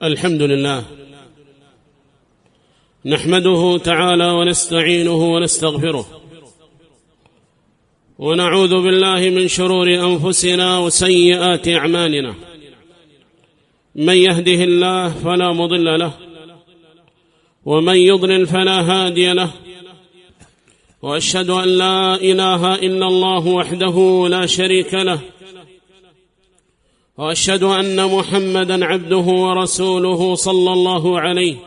الحمد لله نحمده تعالى ونستعينه ونستغفره ونعوذ بالله من شرور أنفسنا وسيئات أعمالنا. من يهده الله فلا مضل له ومن يضلل فلا هادي له، وأشهد أن لا إله إلا الله وحده لا شريك له، وأشهد أن محمدًا عبده ورسوله صلى الله عليه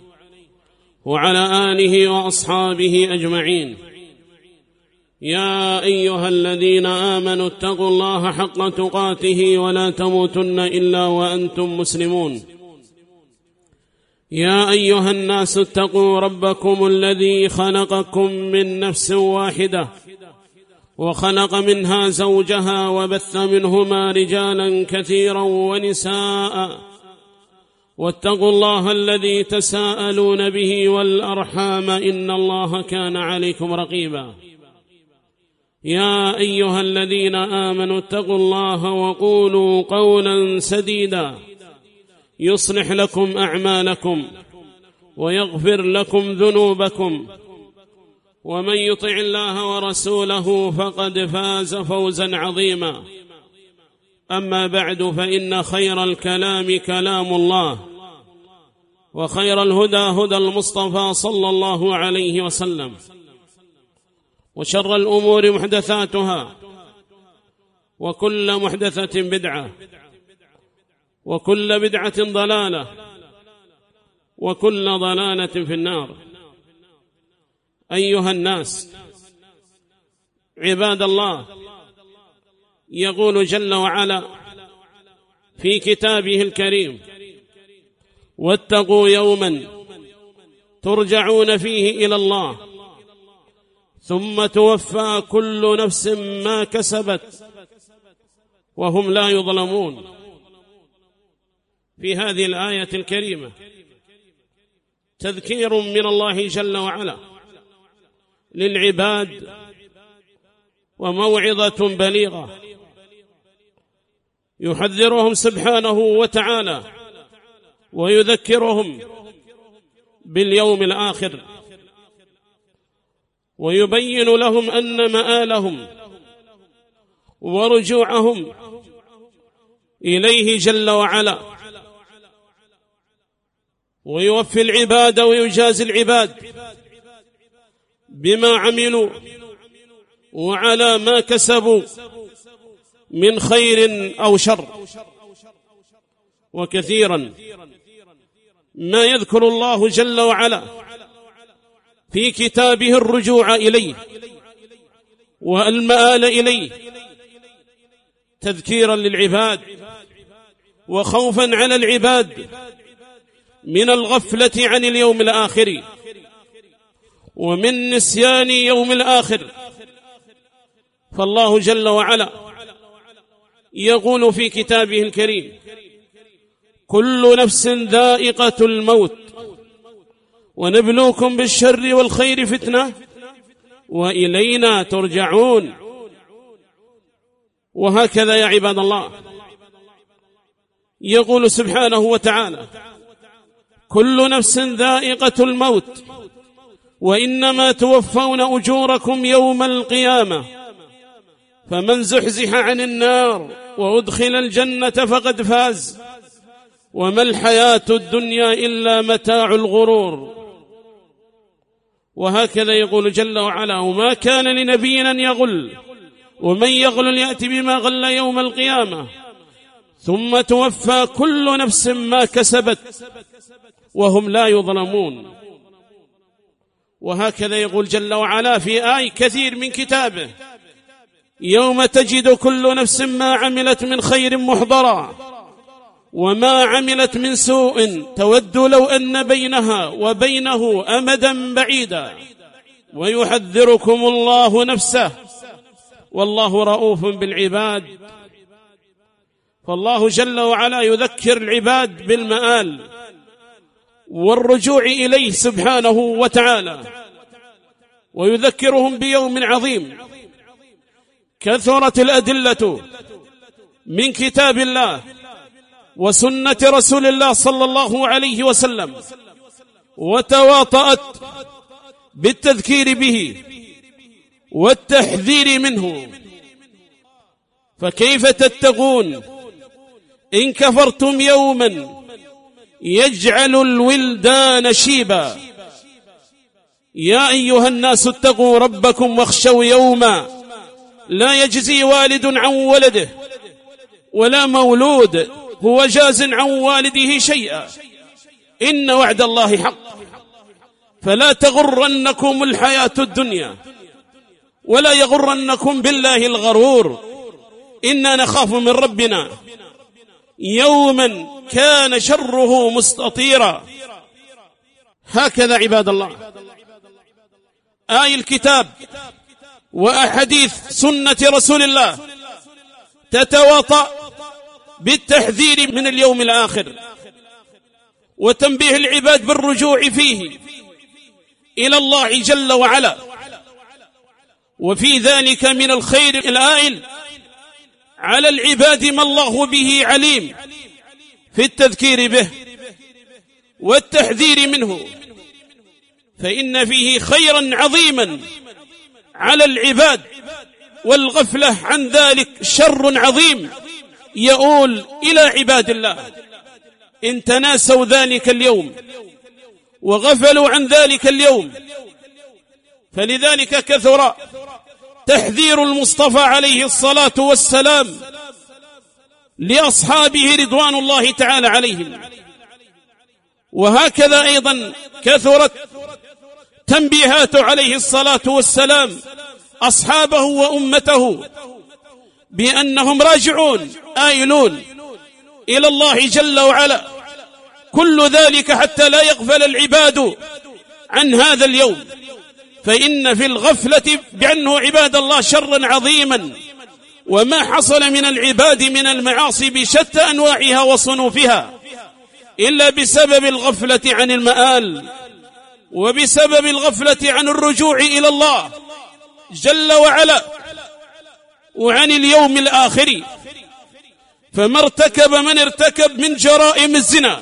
وعلى آله وأصحابه أجمعين. يا أيها الذين آمنوا اتقوا الله حق تقاته ولا تموتن إلا وأنتم مسلمون. يا أيها الناس اتقوا ربكم الذي خلقكم من نفس واحدة وخلق منها زوجها وبث منهما رجالا كثيرا ونساء، واتقوا الله الذي تساءلون به والأرحام إن الله كان عليكم رقيبا. يا أيها الذين آمنوا اتقوا الله وقولوا قولا سديدا يصلح لكم أعمالكم ويغفر لكم ذنوبكم، ومن يطع الله ورسوله فقد فاز فوزا عظيما. أما بعد، فإن خير الكلام كلام الله، وخير الهدى هدى المصطفى صلى الله عليه وسلم، وشر الأمور محدثاتها، وكل محدثة بدعة، وكل بدعة ضلالة، وكل ضلالة في النار. أيها الناس عباد الله، يقول جل وعلا في كتابه الكريم: واتقوا يوما ترجعون فيه إلى الله ثم توفى كل نفس ما كسبت وهم لا يظلمون. في هذه الآية الكريمة تذكير من الله جل وعلا للعباد وموعظة بليغة، يحذرهم سبحانه وتعالى ويذكرهم باليوم الآخر، ويبين لهم أن مآلهم ورجوعهم إليه جل وعلا، ويوفي العباد ويجازي العباد بما عملوا وعلى ما كسبوا من خير أو شر. وكثيرا ما يذكر الله جل وعلا في كتابه الرجوع إليه والمآل إليه تذكيرا للعباد وخوفا على العباد من الغفلة عن اليوم الآخر ومن نسيان يوم الآخر. فالله جل وعلا يقول في كتابه الكريم: كل نفس ذائقة الموت ونبلوكم بالشر والخير فتنة وإلينا ترجعون. وهكذا يا عباد الله يقول سبحانه وتعالى: كل نفس ذائقة الموت وإنما توفون أجوركم يوم القيامة فمن زحزح عن النار وأدخل الجنة فقد فاز وما الحياة الدنيا إلا متاع الغرور. وهكذا يقول جل وعلا: وما كان لنبي أن يغل ومن يغل يأتي بما غل يوم القيامة ثم توفى كل نفس ما كسبت وهم لا يظلمون. وهكذا يقول جل وعلا في آي كثير من كتابه: يوم تجد كل نفس ما عملت من خير محضرا وما عملت من سوء تود لو أن بينها وبينه أمدا بعيدا ويحذركم الله نفسه والله رؤوف بالعباد. فالله جل وعلا يذكر العباد بالمآل والرجوع إليه سبحانه وتعالى، ويذكرهم بيوم عظيم كثرت الأدلة من كتاب الله وسنة رسول الله صلى الله عليه وسلم، وتواطأت بالتذكير به والتحذير منه، فكيف تتقون إن كفرتم يوما يجعل الولدان شيبا؟ يا أيها الناس اتقوا ربكم واخشوا يوما لا يجزي والد عن ولده ولا مولود هو جاز عن والده شيئا، إن وعد الله حق، فلا تغرنكم الحياة الدنيا ولا يغرنكم بالله الغرور، إنا نخاف من ربنا يوما كان شره مستطيرا. هكذا عباد الله آي الكتاب وأحاديث سنة رسول الله تتواطأ بالتحذير من اليوم الآخر وتنبيه العباد بالرجوع فيه إلى الله جل وعلا، وفي ذلك من الخير الآئل على العباد ما الله به عليم في التذكير به والتحذير منه، فإن فيه خيرا عظيما على العباد، والغفلة عن ذلك شر عظيم يؤول إلى عباد الله إن تناسوا ذلك اليوم وغفلوا عن ذلك اليوم. فلذلك كثر تحذير المصطفى عليه الصلاة والسلام لأصحابه رضوان الله تعالى عليهم، وهكذا أيضا كثرت تنبيهات عليه الصلاة والسلام أصحابه وأمته بأنهم راجعون آيلون إلى الله جل وعلا، كل ذلك حتى لا يغفل العباد عن هذا اليوم، فإن في الغفلة بأنه عباد الله شرا عظيما، وما حصل من العباد من المعاصي بشتى أنواعها وصنوفها إلا بسبب الغفلة عن المآل وبسبب الغفلة عن الرجوع إلى الله جل وعلا وعن اليوم الآخر. فما ارتكب من ارتكب من جرائم الزنا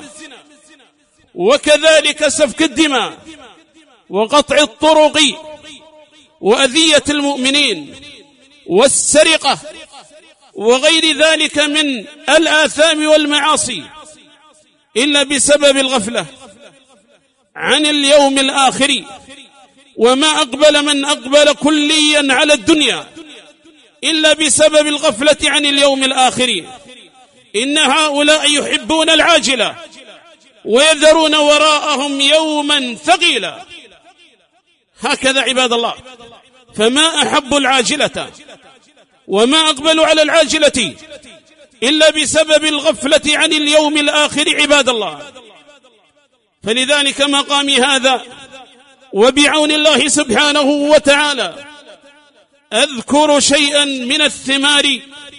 وكذلك سفك الدماء وقطع الطرق وأذية المؤمنين والسرقة وغير ذلك من الآثام والمعاصي إلا بسبب الغفلة عن اليوم الآخر، وما أقبل من أقبل كليا على الدنيا إلا بسبب الغفلة عن اليوم الآخر. إن هؤلاء يحبون العاجلة ويذرون وراءهم يوما ثقيلا. هكذا عباد الله، فما أحب العاجلة وما أقبلوا على العاجلة إلا بسبب الغفلة عن اليوم الآخر عباد الله. فلذلك مقام هذا وبعون الله سبحانه وتعالى أذكر شيئا من الثمار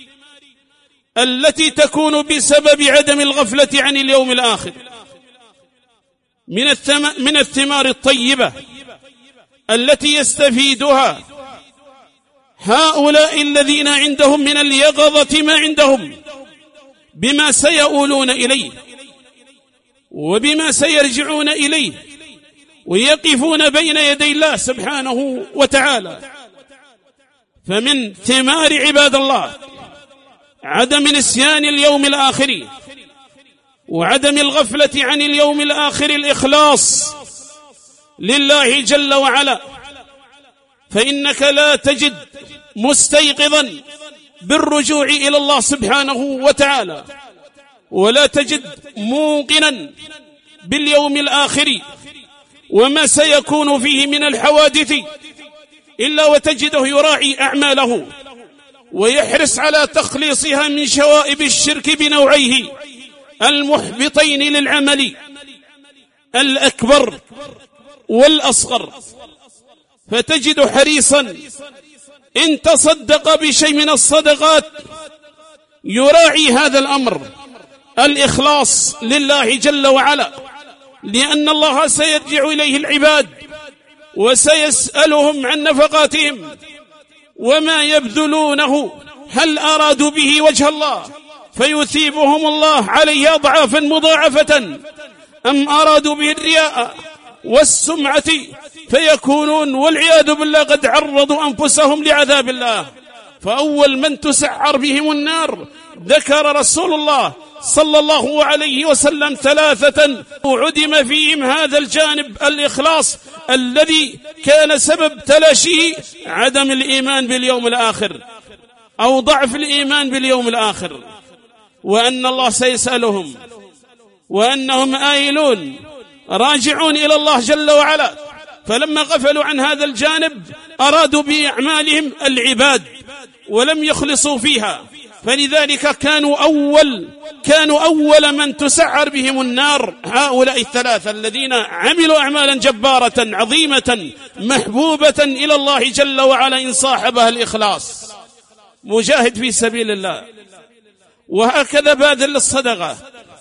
التي تكون بسبب عدم الغفلة عن اليوم الآخر، من الثمار الطيبة التي يستفيدها هؤلاء الذين عندهم من اليقظة ما عندهم بما سيؤولون إليه وبما سيرجعون إليه ويقفون بين يدي الله سبحانه وتعالى. فمن ثمار عباد الله عدم نسيان اليوم الآخر وعدم الغفلة عن اليوم الآخر الإخلاص لله جل وعلا، فإنك لا تجد مستيقظا بالرجوع إلى الله سبحانه وتعالى ولا تجد موقنا باليوم الآخر وما سيكون فيه من الحوادث إلا وتجده يراعي أعماله ويحرص على تخليصها من شوائب الشرك بنوعيه المحبطين للعمل الأكبر والأصغر، فتجد حريصا إن تصدق بشيء من الصدقات يراعي هذا الأمر الإخلاص لله جل وعلا، لأن الله سيرجع إليه العباد وسيسألهم عن نفقاتهم وما يبذلونه هل أرادوا به وجه الله فيثيبهم الله عليه أضعافا مضاعفة، أم أرادوا به الرياء والسمعة فيكونون والعياذ بالله قد عرضوا أنفسهم لعذاب الله. فأول من تسعر بهم النار ذكر رسول الله صلى الله عليه وسلم 3 عدم فيهم هذا الجانب الإخلاص الذي كان سبب تلاشيه عدم الإيمان باليوم الآخر أو ضعف الإيمان باليوم الآخر، وأن الله سيسألهم وأنهم آيلون راجعون إلى الله جل وعلا. فلما غفلوا عن هذا الجانب أرادوا بأعمالهم العباد ولم يخلصوا فيها، فلذلك كانوا أول من تسعر بهم النار هؤلاء 3 الذين عملوا أعمالا جبارة عظيمة محبوبة إلى الله جل وعلا إن صاحبها الإخلاص، مجاهد في سبيل الله، وهكذا باذل للصدقة،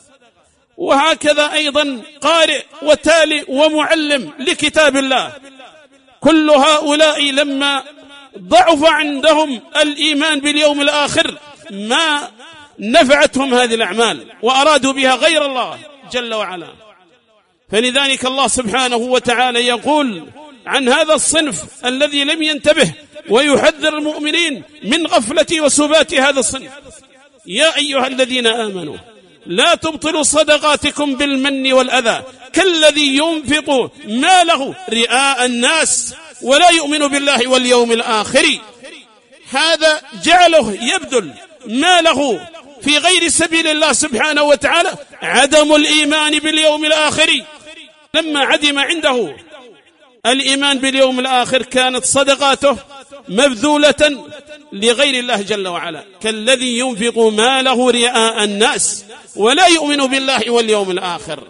وهكذا أيضا قارئ وتالي ومعلم لكتاب الله. كل هؤلاء لما ضعف عندهم الإيمان باليوم الآخر ما نفعتهم هذه الأعمال وأرادوا بها غير الله جل وعلا. فلذلك الله سبحانه وتعالى يقول عن هذا الصنف الذي لم ينتبه ويحذر المؤمنين من غفلة وسبات هذا الصنف: يا أيها الذين آمنوا لا تبطلوا صدقاتكم بالمن والأذى كالذي ينفق ماله رئاء الناس ولا يؤمن بالله واليوم الآخر. هذا جعله يبذل ماله في غير سبيل الله سبحانه وتعالى، عدم الإيمان باليوم الآخر. لما عدم عنده الإيمان باليوم الآخر كانت صدقاته مبذولة لغير الله جل وعلا، كالذي ينفق ماله رئاء الناس ولا يؤمن بالله واليوم الآخر.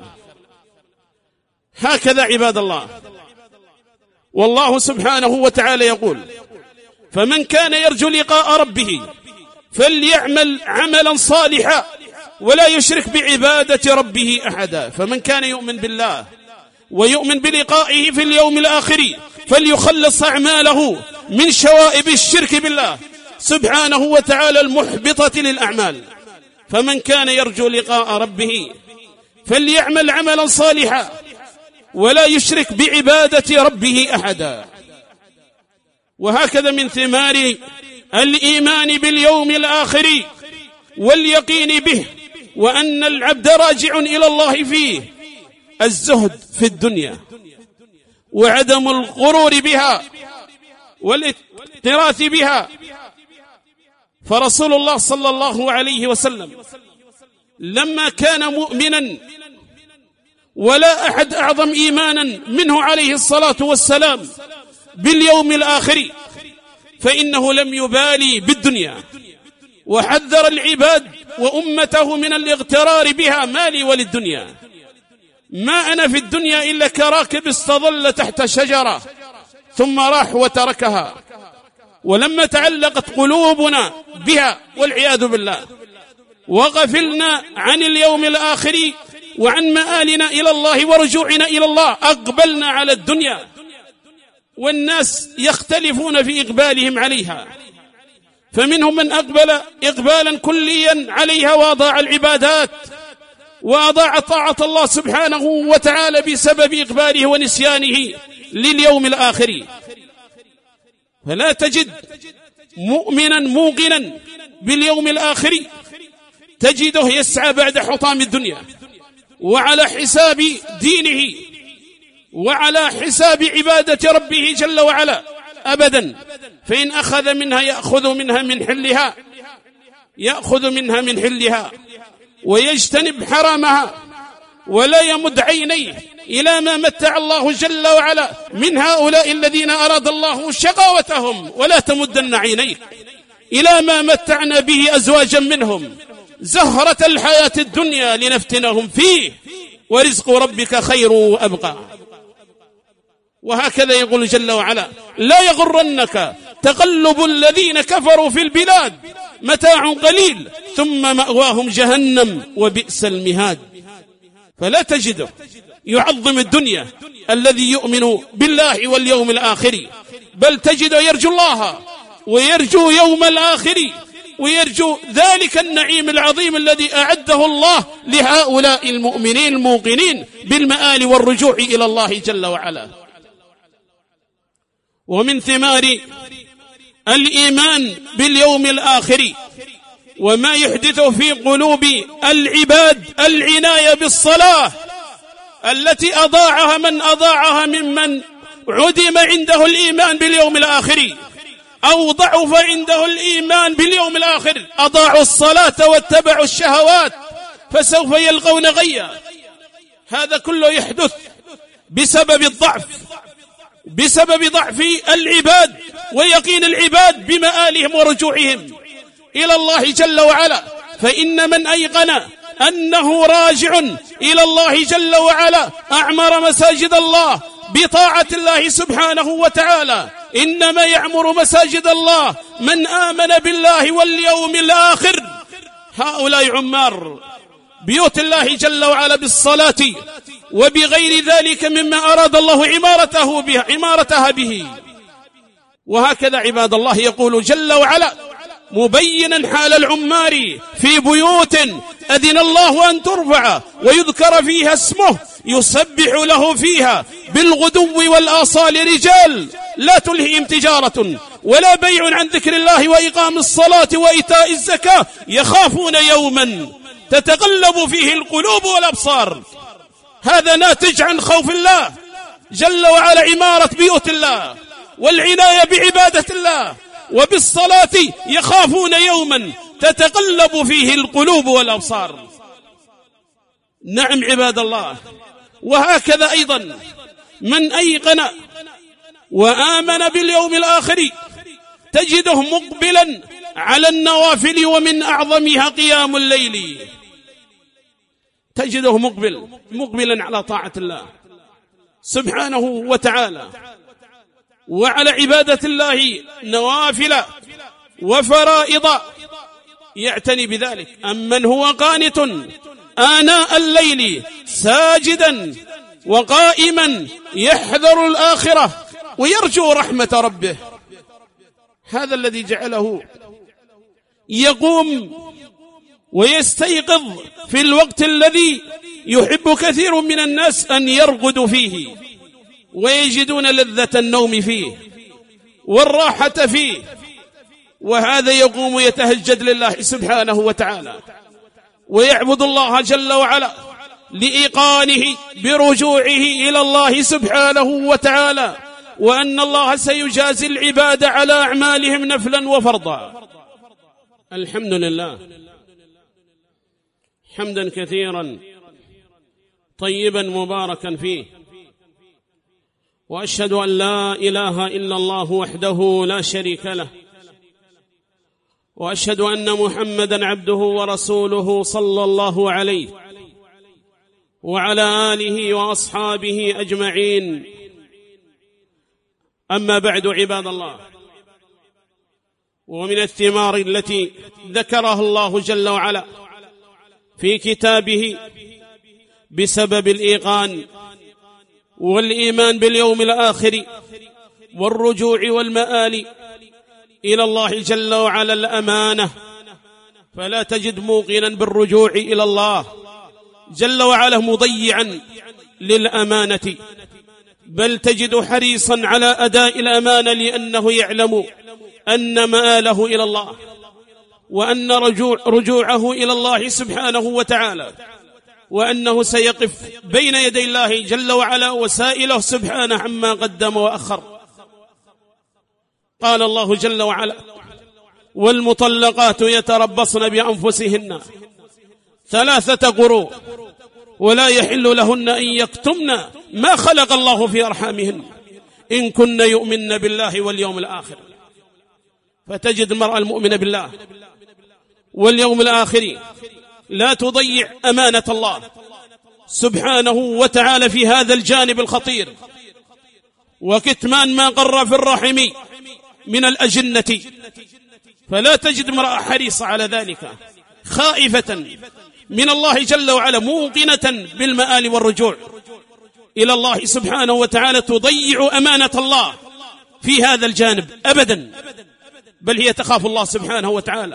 هكذا عباد الله. والله سبحانه وتعالى يقول: فمن كان يرجو لقاء ربه فليعمل عملا صالحا ولا يشرك بعبادة ربه أحدا. فمن كان يؤمن بالله ويؤمن بلقائه في اليوم الآخر فليخلص أعماله من شوائب الشرك بالله سبحانه وتعالى المحبطة للأعمال. فمن كان يرجو لقاء ربه فليعمل عملا صالحا ولا يشرك بعبادة ربه أحدا. وهكذا من ثمار الإيمان باليوم الآخر واليقين به وأن العبد راجع إلى الله فيه الزهد في الدنيا وعدم الغرور بها والاكتراث بها. فرسول الله صلى الله عليه وسلم لما كان مؤمنا ولا أحد أعظم إيمانا منه عليه الصلاة والسلام باليوم الآخر، فإنه لم يبالي بالدنيا وحذر العباد وأمته من الاغترار بها: ما لي وللدنيا، ما أنا في الدنيا إلا كراكب استظل تحت شجرة ثم راح وتركها. ولما تعلقت قلوبنا بها والعياذ بالله وغفلنا عن اليوم الآخر وعن مآلنا إلى الله ورجوعنا إلى الله أقبلنا على الدنيا، والناس يختلفون في إقبالهم عليها، فمنهم من أقبل إقبالا كليا عليها وأضاع العبادات وأضاع طاعة الله سبحانه وتعالى بسبب إقباله ونسيانه لليوم الآخر. فلا تجد مؤمنا موقنا باليوم الآخر تجده يسعى بعد حطام الدنيا وعلى حساب دينه وعلى حساب عبادة ربه جل وعلا أبدا. فإن أخذ منها يأخذ منها من حلها ويجتنب حرامها ولا يمد عينيه إلى ما متع الله جل وعلا من هؤلاء الذين أراد الله شقاوتهم. ولا تمدن عينيك إلى ما متعنا به أزواجا منهم زهرة الحياة الدنيا لنفتنهم فيه ورزق ربك خير وأبقى. وهكذا يقول جل وعلا: لا يغرنك تقلب الذين كفروا في البلاد متاع قليل ثم مأواهم جهنم وبئس المهاد. فلا تجده يعظم الدنيا الذي يؤمن بالله واليوم الآخر، بل تجده يرجو الله ويرجو يوم الآخر ويرجو ذلك النعيم العظيم الذي أعده الله لهؤلاء المؤمنين الموقنين بالمآل والرجوع إلى الله جل وعلا. ومن ثمار الإيمان باليوم الآخر وما يحدث في قلوب العباد العناية بالصلاة التي أضاعها من أضاعها ممن عدم عنده الإيمان باليوم الآخر أو ضعف عنده الإيمان باليوم الآخر، أضاعوا الصلاة واتبعوا الشهوات فسوف يلقون غيا. هذا كله يحدث بسبب ضعف العباد ويقين العباد بمآلهم ورجوعهم إلى الله جل وعلا. فإن من أيقن أنه راجع إلى الله جل وعلا أعمر مساجد الله بطاعة الله سبحانه وتعالى. إنما يعمر مساجد الله من آمن بالله واليوم الآخر. هؤلاء عمار بيوت الله جل وعلا بالصلاة وبغير ذلك مما أراد الله عمارتها به. وهكذا عباد الله يقول جل وعلا مبينا حال العمار في بيوت أذن الله أن ترفع ويذكر فيها اسمه يسبح له فيها بالغدو والآصال رجال لا تلههم تجارة ولا بيع عن ذكر الله وإقام الصلاة وإيتاء الزكاة يخافون يوما تتقلب فيه القلوب والأبصار. هذا ناتج عن خوف الله جل وعلا، عمارة بيوت الله والعناية بعبادة الله وبالصلاة، يخافون يوما تتقلب فيه القلوب والأبصار. نعم عباد الله. وهكذا أيضا من أيقن وآمن باليوم الآخر تجده مقبلا على النوافل ومن أعظمها قيام الليل. تجده مقبلا على طاعة الله سبحانه وتعالى وعلى عبادة الله نوافل وفرائض يعتني بذلك. أمن هو قانت آناء الليل ساجدا وقائما يحذر الآخرة ويرجو رحمة ربه. هذا الذي جعله يقوم ويستيقظ في الوقت الذي يحب كثير من الناس أن يرقدوا فيه ويجدون لذة النوم فيه والراحة فيه. وهذا يقوم يتهجد لله سبحانه وتعالى ويعبد الله جل وعلا لإيقانه برجوعه إلى الله سبحانه وتعالى، وأن الله سيجازي العباد على أعمالهم نفلا وفرضا. الحمد لله حمدا كثيرا طيبا مباركا فيه، وأشهد أن لا إله إلا الله وحده لا شريك له، وأشهد أن محمدا عبده ورسوله صلى الله عليه وعلى آله وأصحابه أجمعين. أما بعد عباد الله، ومن الثمار التي ذكرها الله جل وعلا في كتابه بسبب الإيقان والإيمان باليوم الآخر والرجوع والمآل إلى الله جل وعلا الأمانة. فلا تجد موقنا بالرجوع إلى الله جل وعلا مضيعا للأمانة، بل تجد حريصا على أداء الأمانة، لأنه يعلم أن مآله إلى الله وأن رجوعه إلى الله سبحانه وتعالى، وأنه سيقف بين يدي الله جل وعلا وسائله سبحانه عما قدم وأخر. قال الله جل وعلا: والمطلقات يتربصن بأنفسهن 3 قروء ولا يحل لهن أن يكتمن ما خلق الله في أرحامهن إن كن يؤمن بالله واليوم الآخر. فتجد المرأة المؤمنة بالله واليوم الآخر لا تضيع أمانة الله سبحانه وتعالى في هذا الجانب الخطير، وكتمان ما قر في الرحم من الأجنة. فلا تجد امرأة حريصة على ذلك، خائفة من الله جل وعلا، موقنة بالمآل والرجوع إلى الله سبحانه وتعالى، تضيع أمانة الله في هذا الجانب أبدا، بل هي تخاف الله سبحانه وتعالى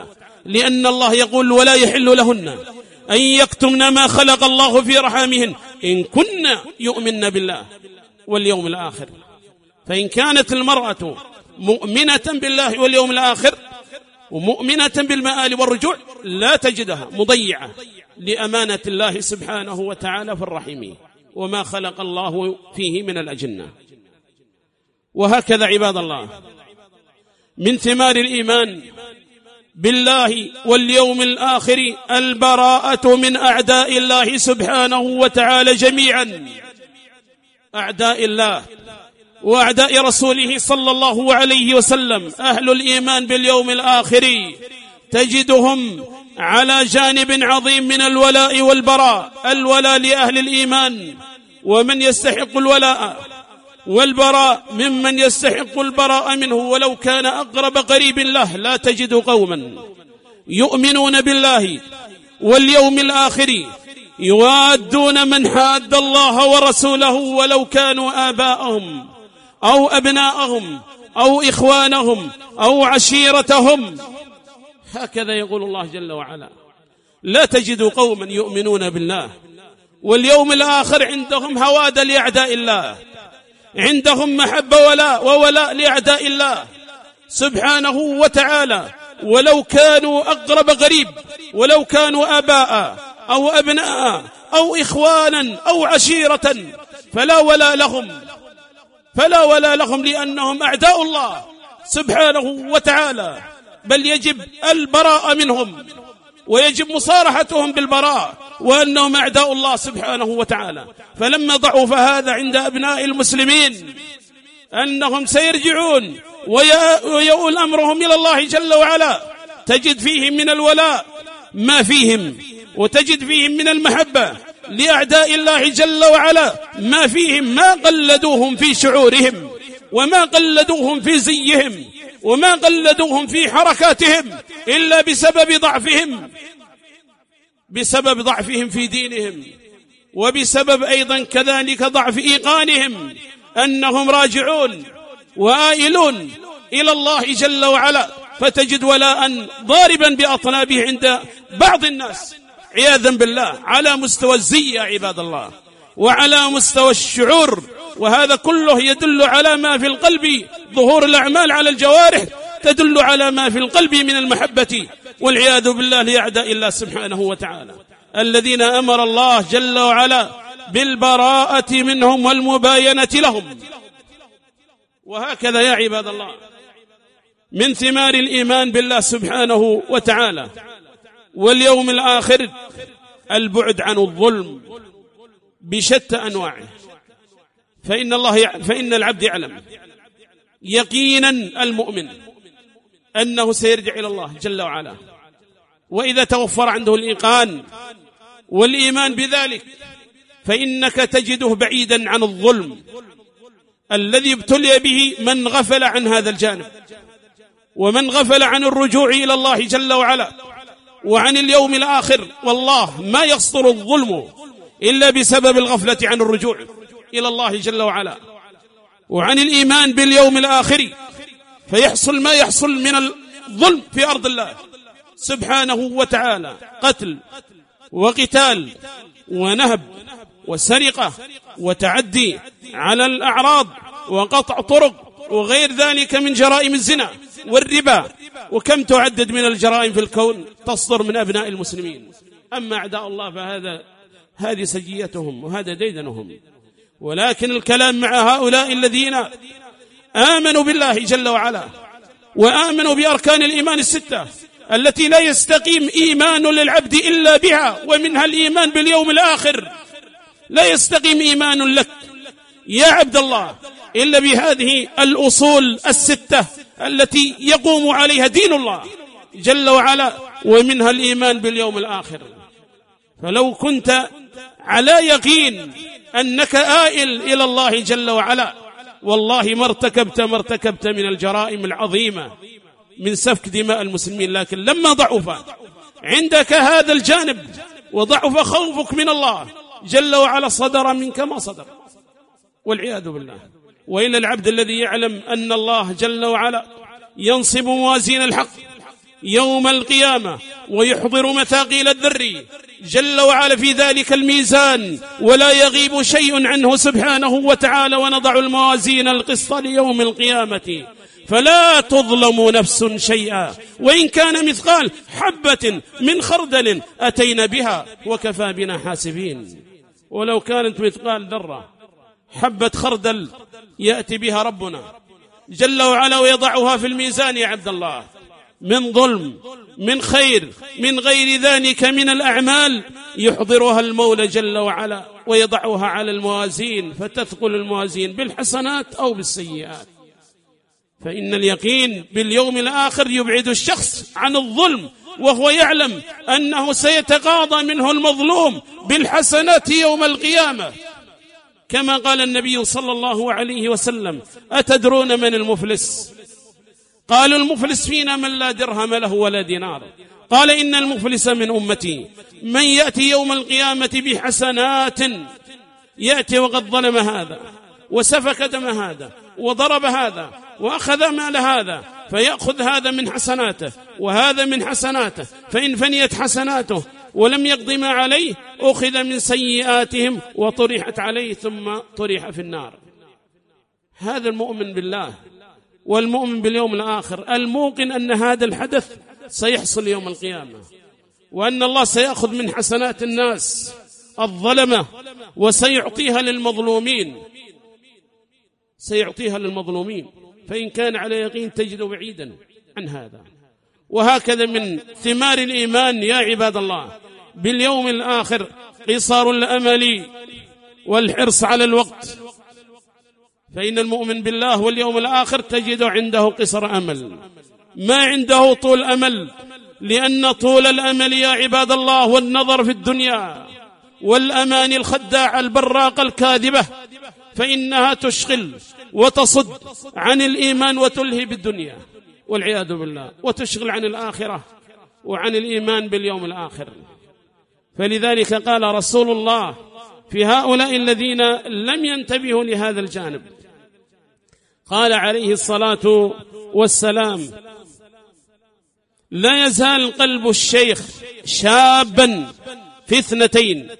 لأن الله يقول ولا يحل لهن أن يكتمن ما خلق الله في رحامهن إن كن يؤمن بالله واليوم الآخر. فإن كانت المرأة مؤمنة بالله واليوم الآخر ومؤمنة بالمآل والرجوع لا تجدها مضيعة لأمانة الله سبحانه وتعالى في الرحم وما خلق الله فيه من الأجنة. وهكذا عباد الله من ثمار الإيمان بالله واليوم الآخر البراءة من أعداء الله سبحانه وتعالى جميعا، أعداء الله وأعداء رسوله صلى الله عليه وسلم. أهل الإيمان باليوم الآخر تجدهم على جانب عظيم من الولاء والبراء. الولاء لأهل الإيمان ومن يستحق الولاء، والبراء ممن يستحق البراء منه ولو كان أقرب قريب له. لا تجد قوما يؤمنون بالله واليوم الآخر يوادون من حاد الله ورسوله ولو كانوا آباءهم أو أبناءهم أو إخوانهم أو عشيرتهم. هكذا يقول الله جل وعلا. لا تجد قوما يؤمنون بالله واليوم الآخر عندهم هواد لأعداء الله، عندهم محبة وولاء لأعداء الله سبحانه وتعالى ولو كانوا أقرب قريب، ولو كانوا آباء أو أبناء أو إخوانا أو عشيرة، فلا ولا لهم لأنهم أعداء الله سبحانه وتعالى. بل يجب البراء منهم ويجب مصارحتهم بالبراء وأنهم أعداء الله سبحانه وتعالى. فلما ضعف هذا عند أبناء المسلمين أنهم سيرجعون ويؤول أمرهم إلى الله جل وعلا، تجد فيهم من الولاء ما فيهم، وتجد فيهم من المحبة لأعداء الله جل وعلا ما فيهم. ما قلدوهم في شعورهم وما قلدوهم في زيهم وما قلدوهم في حركاتهم إلا بسبب ضعفهم في دينهم، وبسبب أيضا كذلك ضعف إيقانهم أنهم راجعون وآئلون إلى الله جل وعلا. فتجد ولاء ضاربا بأطنابه عند بعض الناس عياذا بالله على مستوى الزي عباد الله وعلى مستوى الشعور. وهذا كله يدل على ما في القلب. ظهور الأعمال على الجوارح تدل على ما في القلب من المحبة والعياذ بالله لأعداء الله سبحانه وتعالى الذين أمر الله جل وعلا بالبراءة منهم والمباينة لهم. وهكذا يا عباد الله من ثمار الإيمان بالله سبحانه وتعالى واليوم الآخر البعد عن الظلم بشتى أنواعه. فإن العبد يعلم يقينا المؤمن أنه سيرجع إلى الله جل وعلا، وإذا توفر عنده الإيقان والإيمان بذلك فإنك تجده بعيدا عن الظلم الذي ابتلي به من غفل عن هذا الجانب، ومن غفل عن الرجوع إلى الله جل وعلا وعن اليوم الآخر. والله ما يصدر الظلم إلا بسبب الغفلة عن الرجوع إلى الله جل وعلا وعن الإيمان باليوم الآخر، فيحصل ما يحصل من الظلم في أرض الله سبحانه وتعالى، قتل وقتال ونهب وسرقة وتعدي على الأعراض وقطع طرق وغير ذلك من جرائم الزنا والربا. وكم تعدد من الجرائم في الكون تصدر من أبناء المسلمين. أما أعداء الله هذه سجيتهم وهذا ديدنهم. ولكن الكلام مع هؤلاء الذين آمنوا بالله جل وعلا وآمنوا بأركان الإيمان الستة التي لا يستقيم إيمان للعبد إلا بها، ومنها الإيمان باليوم الآخر. لا يستقيم إيمان لك يا عبد الله إلا بهذه الأصول الستة التي يقوم عليها دين الله جل وعلا، ومنها الإيمان باليوم الآخر. فلو كنت على يقين أنك آئل إلى الله جل وعلا والله ما ارتكبت من الجرائم العظيمة من سفك دماء المسلمين. لكن لما ضعف عندك هذا الجانب وضعف خوفك من الله جل وعلا صدر منك ما صدر والعياذ بالله. وإلى العبد الذي يعلم أن الله جل وعلا ينصب موازين الحق يوم القيامة ويحضر مثاقيل الذر جل وعلا في ذلك الميزان، ولا يغيب شيء عنه سبحانه وتعالى، ونضع الموازين القسط ليوم القيامة فلا تظلم نفس شيئا وإن كان مثقال حبة من خردل أتينا بها وكفى بنا حاسبين. ولو كانت مثقال ذرة حبة خردل يأتي بها ربنا جل وعلا ويضعها في الميزان يا عبد الله، من ظلم من خير من غير ذلك من الأعمال، يحضرها المولى جل وعلا ويضعها على الموازين فتثقل الموازين بالحسنات أو بالسيئات. فإن اليقين باليوم الآخر يبعد الشخص عن الظلم، وهو يعلم أنه سيتقاضى منه المظلوم بالحسنات يوم القيامة، كما قال النبي صلى الله عليه وسلم: أتدرون من المفلس؟ قالوا: المفلس فينا من لا درهم له ولا دينار. قال: إن المفلس من أمتي من يأتي يوم القيامة بحسنات، يأتي وقد ظلم هذا وسفك دم هذا وضرب هذا وأخذ مال هذا، فيأخذ هذا من حسناته وهذا من حسناته، فإن فنيت حسناته ولم يقض ما عليه أخذ من سيئاتهم وطرحت عليه ثم طرح في النار. هذا المؤمن بالله والمؤمن باليوم الآخر الموقن أن هذا الحدث سيحصل يوم القيامة، وأن الله سيأخذ من حسنات الناس الظلمة وسيعطيها للمظلومين، سيعطيها للمظلومين، فإن كان على يقين تجد بعيدا عن هذا. وهكذا من ثمار الإيمان يا عباد الله باليوم الآخر قصار الأمل والحرص على الوقت، فإن المؤمن بالله واليوم الآخر تجد عنده قصر أمل، ما عنده طول أمل، لأن طول الأمل يا عباد الله والنظر في الدنيا والأماني الخداعة البراقة الكاذبة فإنها تشغل وتصد عن الإيمان وتلهي بالدنيا والعياذ بالله، وتشغل عن الآخرة وعن الإيمان باليوم الآخر. فلذلك قال رسول الله في هؤلاء الذين لم ينتبهوا لهذا الجانب، قال عليه الصلاة والسلام: لا يزال قلب الشيخ شابا في اثنتين: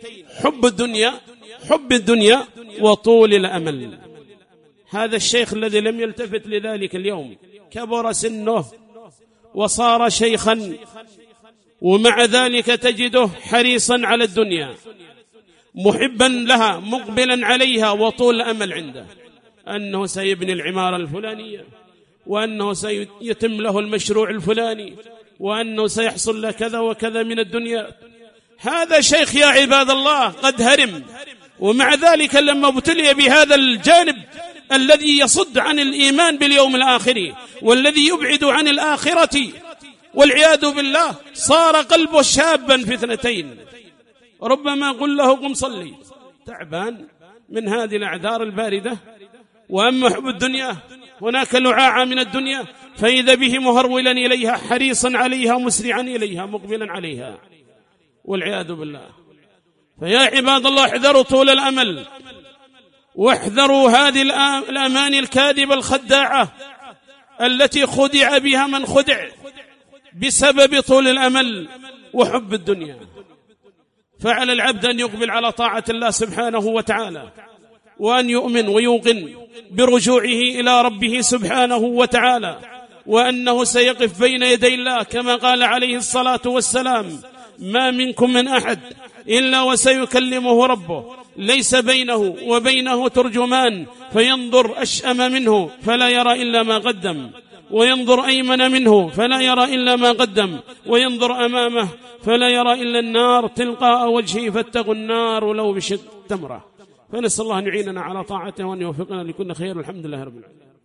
حب الدنيا وطول الأمل. هذا الشيخ الذي لم يلتفت لذلك اليوم كبر سنه وصار شيخا، ومع ذلك تجده حريصا على الدنيا محبا لها مقبلا عليها، وطول أمل عنده أنه سيبني العمارة الفلانية، وأنه سيتم له المشروع الفلاني، وأنه سيحصل له كذا وكذا من الدنيا. هذا شيخ يا عباد الله قد هرم، ومع ذلك لما ابتلي بهذا الجانب الذي يصد عن الإيمان باليوم الآخر والذي يبعد عن الآخرة والعياذ بالله، صار قلبه شابا في اثنتين. ربما قل له قم صلي، تعبان من هذه الأعذار الباردة. وأما حب الدنيا هناك لعاعة من الدنيا، فإذا به مهرولا إليها حريصا عليها مسرعا إليها مقبلا عليها والعياذ بالله. فيا عباد الله احذروا طول الأمل، واحذروا هذه الأماني الكاذبة الخداعة التي خدع بها من خدع بسبب طول الأمل وحب الدنيا. فعلى العبد أن يقبل على طاعة الله سبحانه وتعالى، وأن يؤمن ويوقن برجوعه إلى ربه سبحانه وتعالى، وأنه سيقف بين يدي الله كما قال عليه الصلاة والسلام: ما منكم من أحد إلا وسيكلمه ربه، ليس بينه وبينه ترجمان، فينظر أشأم منه فلا يرى إلا ما قدم، وينظر أيمن منه فلا يرى إلا ما قدم، وينظر أمامه فلا يرى إلا النار تلقاء وجهه، فاتقوا النار ولو بشق تمرة. فنسأل الله أن يعيننا على طاعته وأن يوفقنا لكل خير، والحمد لله رب العالمين.